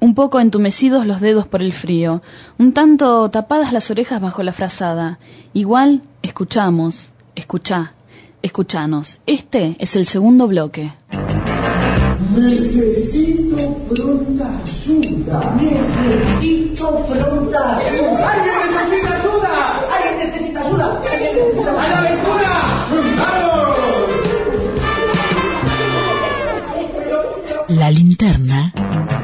un poco entumecidos los dedos por el frío, un tanto tapadas las orejas bajo la frazada. Igual, escuchanos. Este es el segundo bloque. Necesito pronta ayuda. ¿Alguien necesita ayuda? ¡A la aventura! ¡Vamos! La linterna.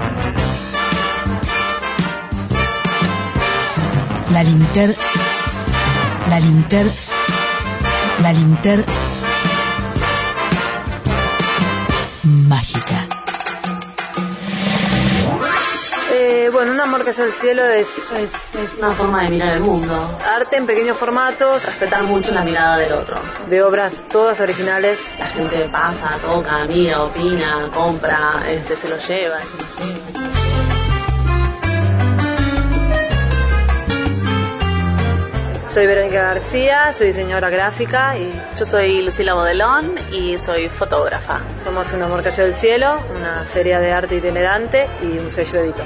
Mágica. Bueno, Un amor que es el cielo es una forma de mirar el mundo. arte en pequeños formatos, Respetar mucho la mirada del otro. de obras todas originales. La gente pasa, toca, mira, opina, compra, se lo lleva, Soy Verónica García, soy diseñadora gráfica y Yo soy Lucila Modelón y soy fotógrafa. somos Un amor cayó del cielo, una feria de arte itinerante y un sello editor.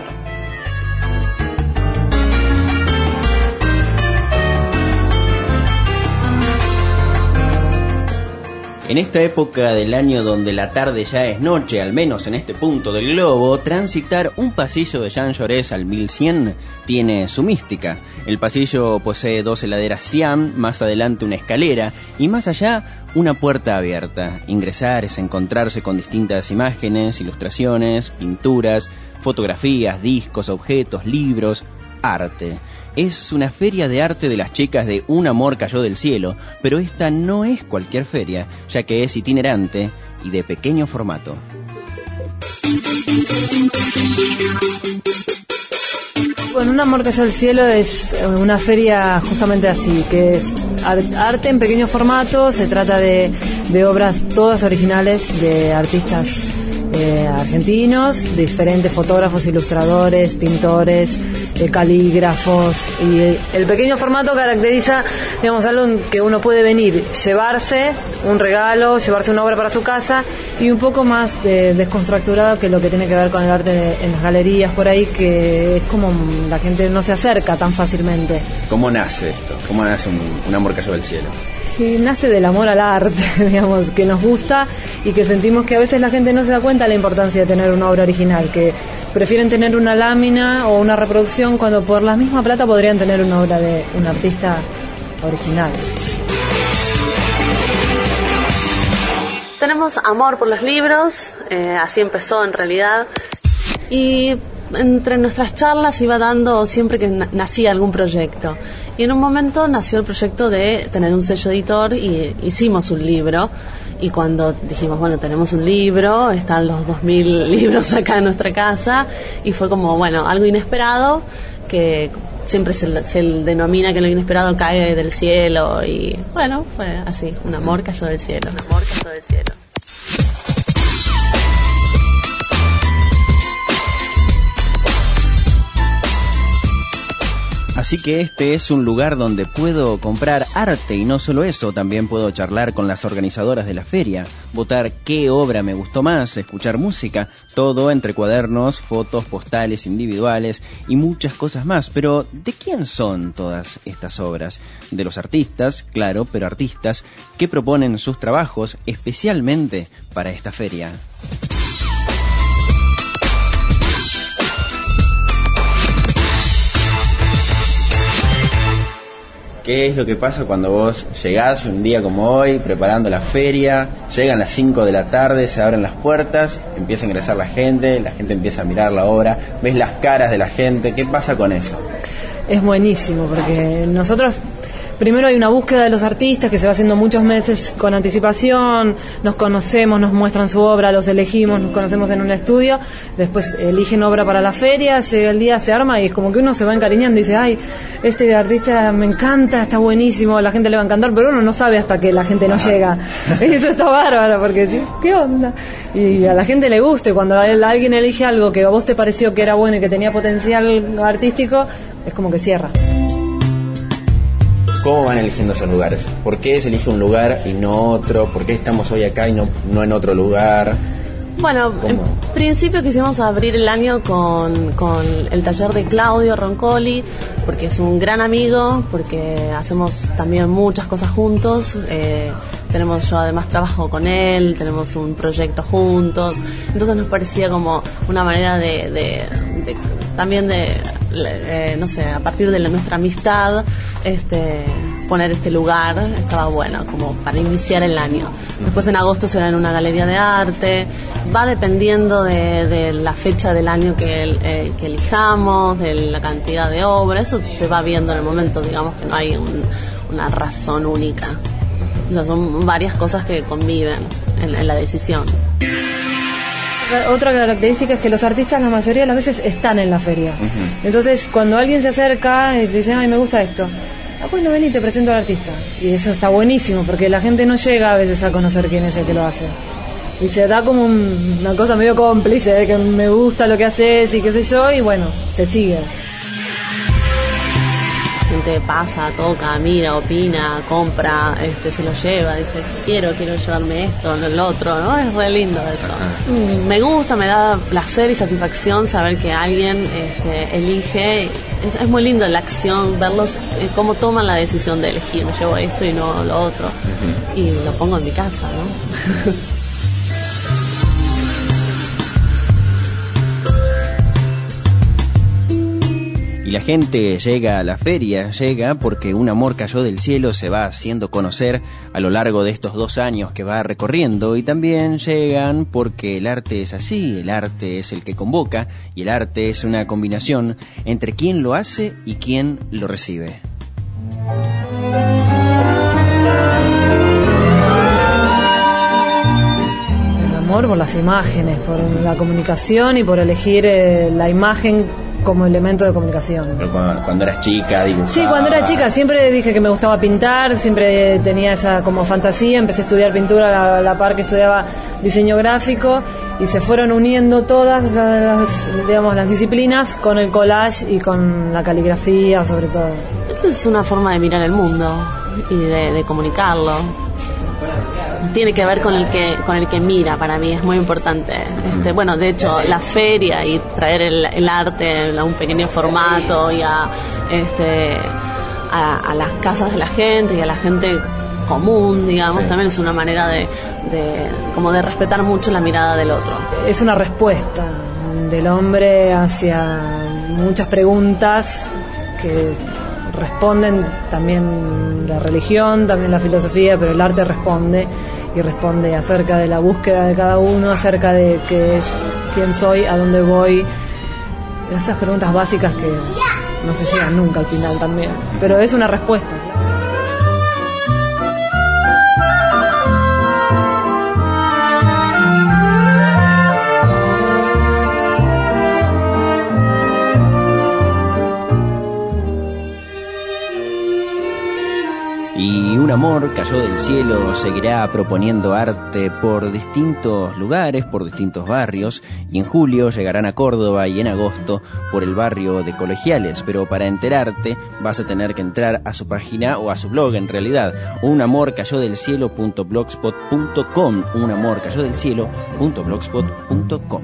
En esta época del año donde la tarde ya es noche, al menos en este punto del globo, transitar un pasillo de Jean Jaurès al 1100 tiene su mística. El pasillo posee 2 heladeras Siam, más adelante una escalera y más allá una puerta abierta. Ingresar es encontrarse con distintas imágenes, ilustraciones, pinturas, fotografías, discos, objetos, libros, arte. Es una feria de arte de las chicas de Un amor cayó del cielo, pero esta no es cualquier feria, ya que es itinerante y de pequeño formato. Bueno, Un amor cayó del cielo es una feria justamente así, que es arte en pequeños formatos. Se trata de obras todas originales de artistas argentinos, diferentes fotógrafos, ilustradores, pintores, calígrafos, y el pequeño formato caracteriza, digamos, algo que uno puede venir, llevarse un regalo, llevarse una obra para su casa, y un poco más desconstructurado que lo que tiene que ver con el arte en las galerías por ahí, que es como la gente no se acerca tan fácilmente. ¿Cómo nace esto? ¿Cómo nace un amor cayó del cielo? Y nace del amor al arte, digamos, que nos gusta y que sentimos que a veces la gente no se da cuenta de la importancia de tener una obra original, que prefieren tener una lámina o una reproducción cuando por la misma plata podrían tener una obra de un artista original. Tenemos amor por los libros, así empezó en realidad, y entre nuestras charlas iba dando siempre que nacía algún proyecto. Y en un momento nació el proyecto de tener un sello editor y hicimos un libro. Y cuando dijimos, bueno, tenemos un libro, están los 2000 libros acá en nuestra casa, y fue como, bueno, algo inesperado, que siempre se denomina que lo inesperado cae del cielo, y bueno, fue así, un amor cayó del cielo. Un amor cayó del cielo. Así que este es un lugar donde puedo comprar arte y no solo eso, también puedo charlar con las organizadoras de la feria, votar qué obra me gustó más, escuchar música, todo entre cuadernos, fotos, postales individuales y muchas cosas más. Pero ¿de quién son todas estas obras? De los artistas, claro, pero artistas que proponen sus trabajos especialmente para esta feria. ¿Qué es lo que pasa cuando vos llegás un día como hoy, preparando la feria, llegan las 5 de la tarde, se abren las puertas, empieza a ingresar la gente empieza a mirar la obra, ves las caras de la gente? ¿Qué pasa con eso? Es buenísimo, porque nosotros primero hay una búsqueda de los artistas que se va haciendo muchos meses con anticipación, nos conocemos, nos muestran su obra, los elegimos, nos conocemos en un estudio, después eligen obra para la feria, llega el día, se arma y es como que uno se va encariñando y dice, ay, este artista me encanta, está buenísimo, a la gente le va a encantar, pero uno no sabe hasta que la gente no llega. Eso está bárbaro, porque ¿sí? ¿Qué onda? Y a la gente le gusta, y cuando alguien elige algo que a vos te pareció que era bueno y que tenía potencial artístico, es como que cierra. ¿Cómo van eligiendo esos lugares? ¿Por qué se elige un lugar y no otro? ¿Por qué estamos hoy acá y no en otro lugar? Bueno, en principio quisimos abrir el año con el taller de Claudio Roncoli, porque es un gran amigo, porque hacemos también muchas cosas juntos. Yo además trabajo con él, tenemos un proyecto juntos, entonces nos parecía como una manera también no sé, a partir de nuestra amistad, poner este lugar estaba bueno como para iniciar el año. Después en agosto será en una galería de arte, va dependiendo de la fecha del año que elijamos, de la cantidad de obras, eso se va viendo en el momento, digamos que no hay una razón única. O sea, son varias cosas que conviven en la decisión. Otra característica es que los artistas la mayoría de las veces están en la feria. Entonces cuando alguien se acerca y te dice, ay, me gusta esto, bueno, ven y te presento al artista. Y eso está buenísimo, porque la gente no llega a veces a conocer quién es el que lo hace. Y se da como una cosa medio cómplice, de que me gusta lo que haces y qué sé yo, y bueno, se sigue. La gente pasa, toca, mira, opina, compra, se lo lleva, dice, quiero llevarme esto, lo otro, ¿no? Es re lindo eso. Me gusta, me da placer y satisfacción saber que alguien elige. Es muy lindo la acción, verlos cómo toman la decisión de elegir, me llevo esto y no lo otro, y lo pongo en mi casa, ¿no? La gente llega a la feria, llega porque Un amor cayó del cielo se va haciendo conocer a lo largo de estos 2 años que va recorriendo, y también llegan porque el arte es así, el arte es el que convoca, y el arte es una combinación entre quien lo hace y quien lo recibe. El amor por las imágenes, por la comunicación y por elegir la imagen como elemento de comunicación. Pero cuando eras chica, dibujaba. Sí, cuando era chica siempre dije que me gustaba pintar, siempre tenía esa como fantasía, empecé a estudiar pintura a la par que estudiaba diseño gráfico, y se fueron uniendo todas las disciplinas con el collage y con la caligrafía sobre todo. Esto es una forma de mirar el mundo y de comunicarlo. Tiene que ver con el que mira, para mí es muy importante. Bueno, de hecho, la feria y traer el arte a un pequeño formato y a las casas de la gente y a la gente común, digamos, sí. También es una manera de respetar mucho la mirada del otro. Es una respuesta del hombre hacia muchas preguntas que responden también la religión, también la filosofía, pero el arte responde acerca de la búsqueda de cada uno, acerca de qué es, quién soy, a dónde voy, esas preguntas básicas que no se llegan nunca al final también, pero es una respuesta. Un amor cayó del cielo seguirá proponiendo arte por distintos lugares, por distintos barrios, y en julio llegarán a Córdoba y en agosto por el barrio de Colegiales, pero para enterarte vas a tener que entrar a su página o a su blog en realidad, unamorcayodelcielo.blogspot.com, unamorcayodelcielo.blogspot.com.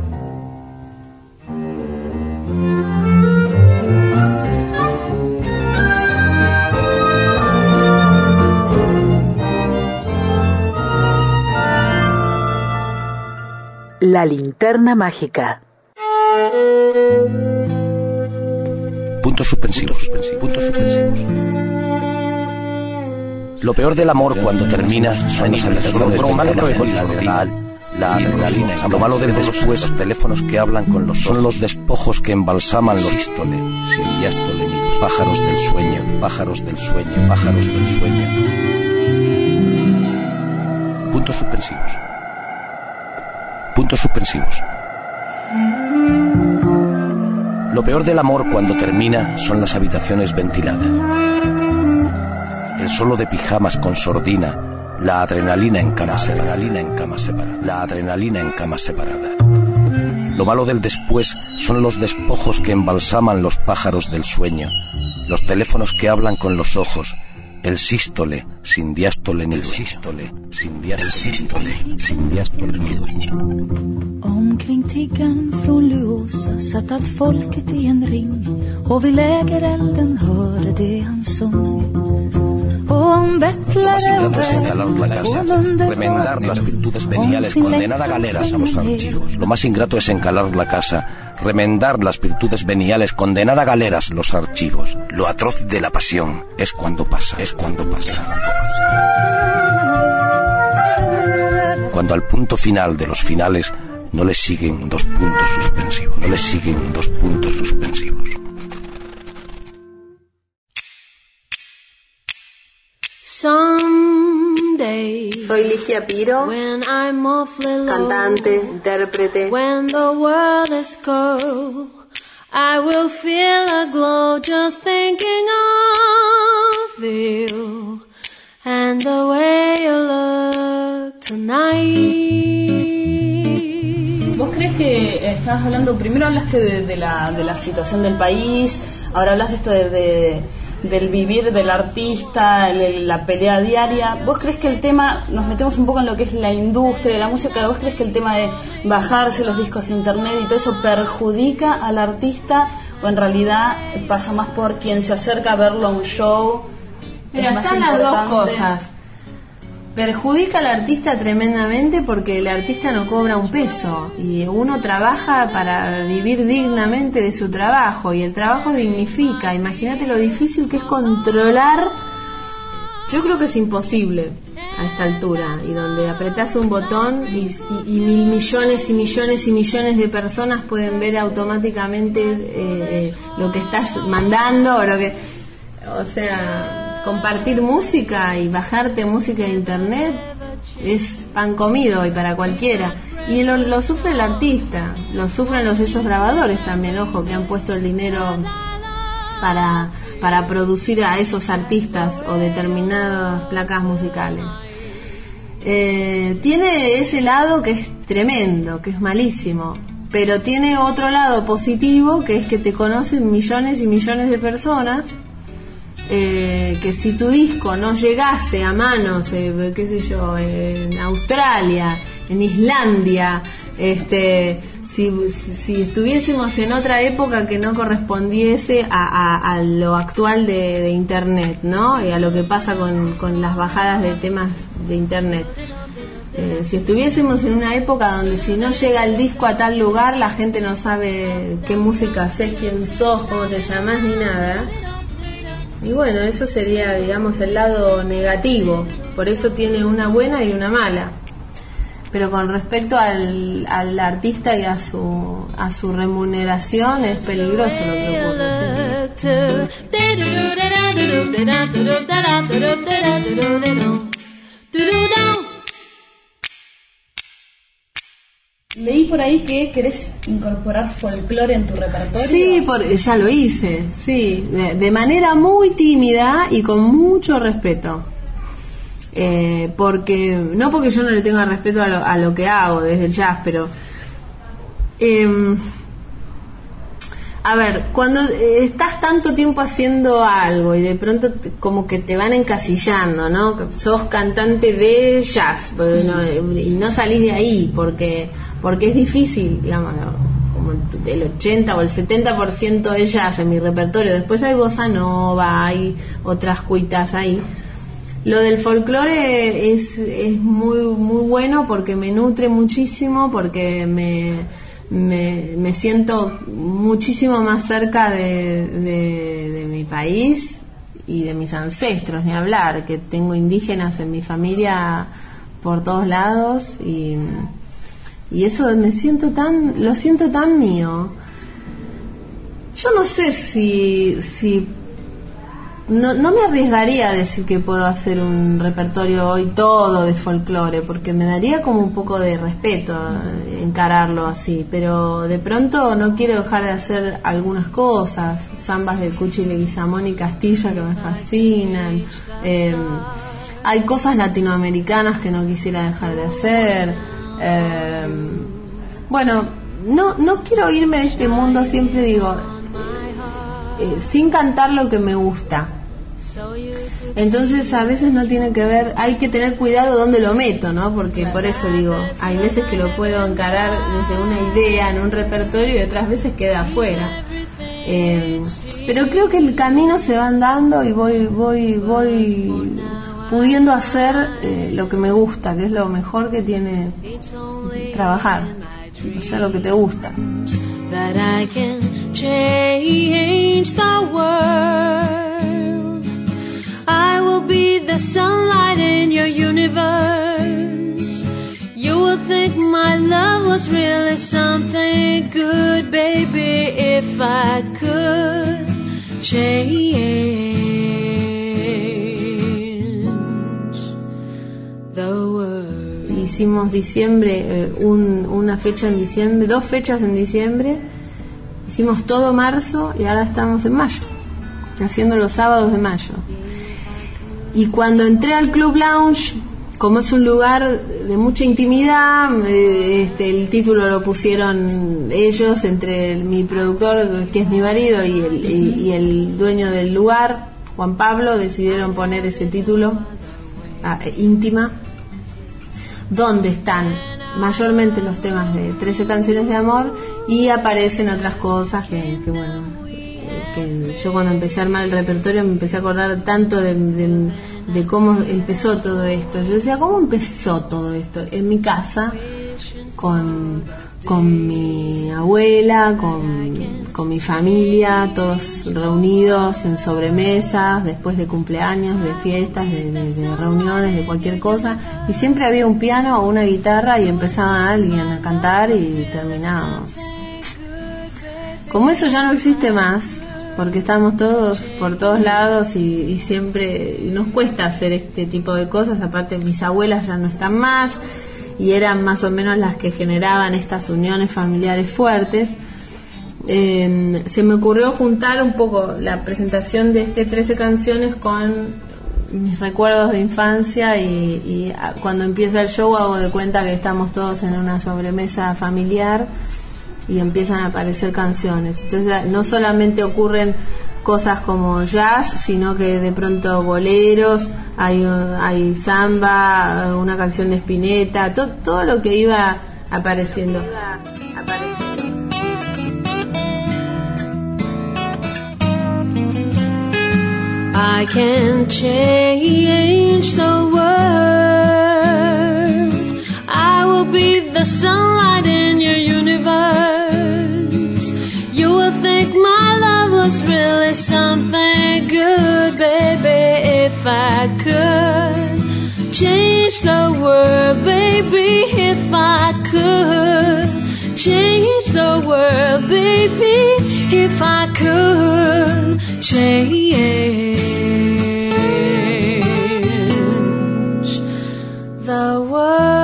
La linterna mágica. Puntos suspensivos. Lo peor del amor cuando termina son las habitaciones la adrenalina. Lo malo del después, los teléfonos que hablan con los son los despojos que embalsaman los sístole, sin diástole, ni los pájaros del sueño. Puntos suspensivos. Lo peor del amor cuando termina son las habitaciones ventiladas. El solo de pijamas con sordina, la adrenalina en cama separada. Lo malo del después son los despojos que embalsaman los pájaros del sueño, los teléfonos que hablan con los ojos, el sístole, sin diástole ni sístole, sin diástole, sin diástole ni dueño. Omkring tiggaren från Luosa satt allt folket i en ring, och vid lägerelden hörde de hans sång. Lo más ingrato es encalar la casa, remendar las virtudes veniales, condenar a galeras a los archivos. Lo más ingrato es encalar la casa, remendar las virtudes veniales, condenar a galeras los archivos. Lo atroz de la pasión es cuando pasa, es cuando pasa. Cuando al punto final de los finales no le siguen dos puntos suspensivos, no le siguen dos puntos suspensivos. Someday, soy Ligia Piro, cantante, intérprete. When the world is cold, I will feel a glow just thinking of you and the way you look tonight. ¿Vos crees que estabas hablando, primero hablaste de la situación del país, ahora hablas de esto del vivir del artista, la pelea diaria? ¿Vos crees que el tema, nos metemos un poco en lo que es la industria de la música, vos crees que el tema de bajarse los discos de internet y todo eso perjudica al artista, o en realidad pasa más por quien se acerca a verlo a un show? Mira, están las dos cosas. Perjudica al artista tremendamente porque el artista no cobra un peso y uno trabaja para vivir dignamente de su trabajo, y el trabajo dignifica. Imagínate lo difícil que es controlar. Yo creo que es imposible a esta altura, y donde apretás un botón y mil millones y millones y millones de personas pueden ver automáticamente lo que estás mandando, o sea, compartir música y bajarte música de internet es pan comido y para cualquiera. Y lo sufre el artista, lo sufren los sellos grabadores también, ojo, que han puesto el dinero para producir a esos artistas o determinadas placas musicales. Tiene ese lado que es tremendo, que es malísimo, pero tiene otro lado positivo, que es que te conocen millones y millones de personas. Que si tu disco no llegase a manos, qué sé yo, en Australia, en Islandia, si estuviésemos en otra época que no correspondiese a lo actual de internet, ¿no? Y a lo que pasa con las bajadas de temas de internet. Si estuviésemos en una época donde si no llega el disco a tal lugar, la gente no sabe qué música haces, quién sos, cómo te llamás, ni nada. Y bueno, eso sería, digamos, el lado negativo. Por eso tiene una buena y una mala. Pero con respecto al artista y a su remuneración, es peligroso lo que ocurre. Leí por ahí que querés incorporar folclore en tu repertorio. Sí, ya lo hice, sí, de manera muy tímida y con mucho respeto. Porque yo no le tenga respeto a lo que hago desde el jazz, pero a ver, cuando estás tanto tiempo haciendo algo y de pronto como que te van encasillando, ¿no? Sos cantante de jazz, y no salís de ahí porque es difícil, digamos, como el 80 o el 70% de jazz en mi repertorio. Después hay bossa nova, hay otras cuitas ahí. Lo del folclore es muy muy bueno porque me nutre muchísimo, porque me siento muchísimo más cerca de mi país y de mis ancestros, ni hablar, que tengo indígenas en mi familia por todos lados, y eso lo siento tan mío. Yo no sé si no me arriesgaría a decir que puedo hacer un repertorio hoy todo de folclore, porque me daría como un poco de respeto encararlo así, pero de pronto no quiero dejar de hacer algunas cosas, zambas de Cuchi Leguizamón y Castilla que me fascinan, hay cosas latinoamericanas que no quisiera dejar de hacer, bueno, no quiero irme de este mundo, siempre digo, sin cantar lo que me gusta. Entonces a veces no tiene que ver, hay que tener cuidado dónde lo meto, ¿no? Porque por eso digo, hay veces que lo puedo encarar desde una idea en un repertorio y otras veces queda afuera. Pero creo que el camino se va andando y voy pudiendo hacer lo que me gusta, que es lo mejor que tiene trabajar, hacer lo que te gusta. That I can change the world. I will be the sunlight in your universe. You will think my love was really something good, baby, if I could change the world. Hicimos diciembre, una fecha en diciembre, 2 fechas en diciembre, hicimos todo marzo y ahora estamos en mayo, haciendo los sábados de mayo. Y cuando entré al Club Lounge, como es un lugar de mucha intimidad, el título lo pusieron ellos, entre mi productor, que es mi marido, y el dueño del lugar, Juan Pablo, decidieron poner ese título, íntima, donde están mayormente los temas de 13 canciones de amor y aparecen otras cosas que bueno, que yo cuando empecé a armar el repertorio me empecé a acordar tanto de cómo empezó todo esto. Yo decía, ¿cómo empezó todo esto? En mi casa, con mi abuela, con mi familia, todos reunidos en sobremesas, después de cumpleaños, de fiestas, de reuniones, de cualquier cosa, y siempre había un piano o una guitarra y empezaba alguien a cantar y terminábamos. Como eso ya no existe más, porque estamos todos por todos lados y siempre nos cuesta hacer este tipo de cosas. Aparte, mis abuelas ya no están más y eran más o menos las que generaban estas uniones familiares fuertes. Se me ocurrió juntar un poco la presentación de 13 canciones con mis recuerdos de infancia y cuando empieza el show hago de cuenta que estamos todos en una sobremesa familiar y empiezan a aparecer canciones. Entonces no solamente ocurren cosas como jazz, sino que de pronto boleros, hay samba, una canción de Spinetta, todo lo que iba apareciendo. I can change the world. I will be the sunlight in your universe. You will think my love was really something good, baby, if I could change the world, baby, if I could change the world, baby, if I could change the world.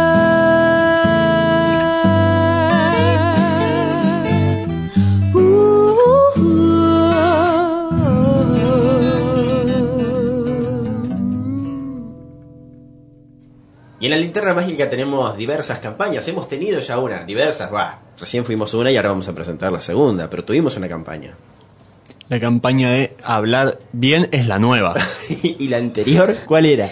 Y en la Linterna Mágica tenemos diversas campañas. Hemos tenido ya recién fuimos una y ahora vamos a presentar la segunda, pero tuvimos una campaña. La campaña de Hablar Bien es la nueva. ¿Y la anterior cuál era?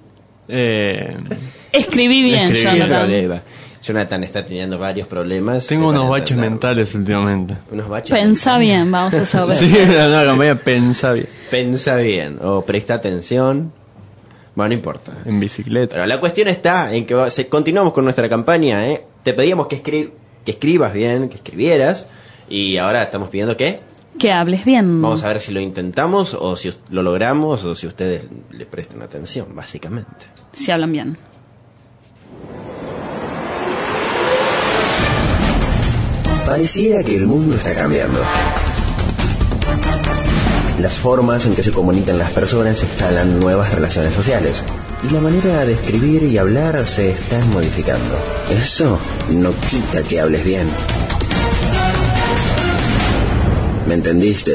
Escribí bien, Jonathan. Jonathan está teniendo varios problemas. Tengo unos baches mentales últimamente. ¿Unos baches? Pensá bien, vamos a saber. Sí, la campaña Pensá Bien. Pensá bien, o presta atención. Bueno, no importa. En bicicleta. Pero la cuestión está en que continuamos con nuestra campaña, ¿eh? Te pedíamos que escribas bien, que escribieras, y ahora estamos pidiendo que hables bien. Vamos a ver si lo intentamos o si lo logramos o si ustedes le prestan atención, básicamente. Si hablan bien. Pareciera que el mundo está cambiando. Las formas en que se comunican las personas instalan nuevas relaciones sociales y la manera de escribir y hablar se está modificando. Eso no quita que hables bien. ¿Me entendiste?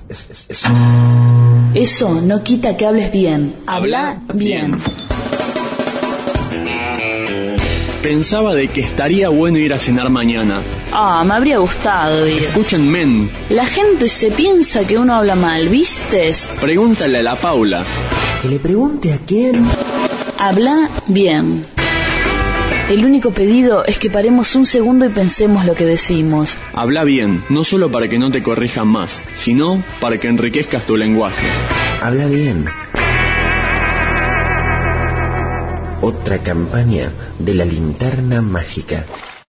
Eso no quita que hables bien. Habla bien. Pensaba de que estaría bueno ir a cenar mañana. Ah, me habría gustado ir. Escuchen, men. La gente se piensa que uno habla mal, ¿vistes? Pregúntale a la Paula. ¿Que le pregunte a quién? Habla bien. El único pedido es que paremos un segundo y pensemos lo que decimos. Habla bien, no solo para que no te corrijan más, sino para que enriquezcas tu lenguaje. Habla bien. Otra campaña de la linterna mágica.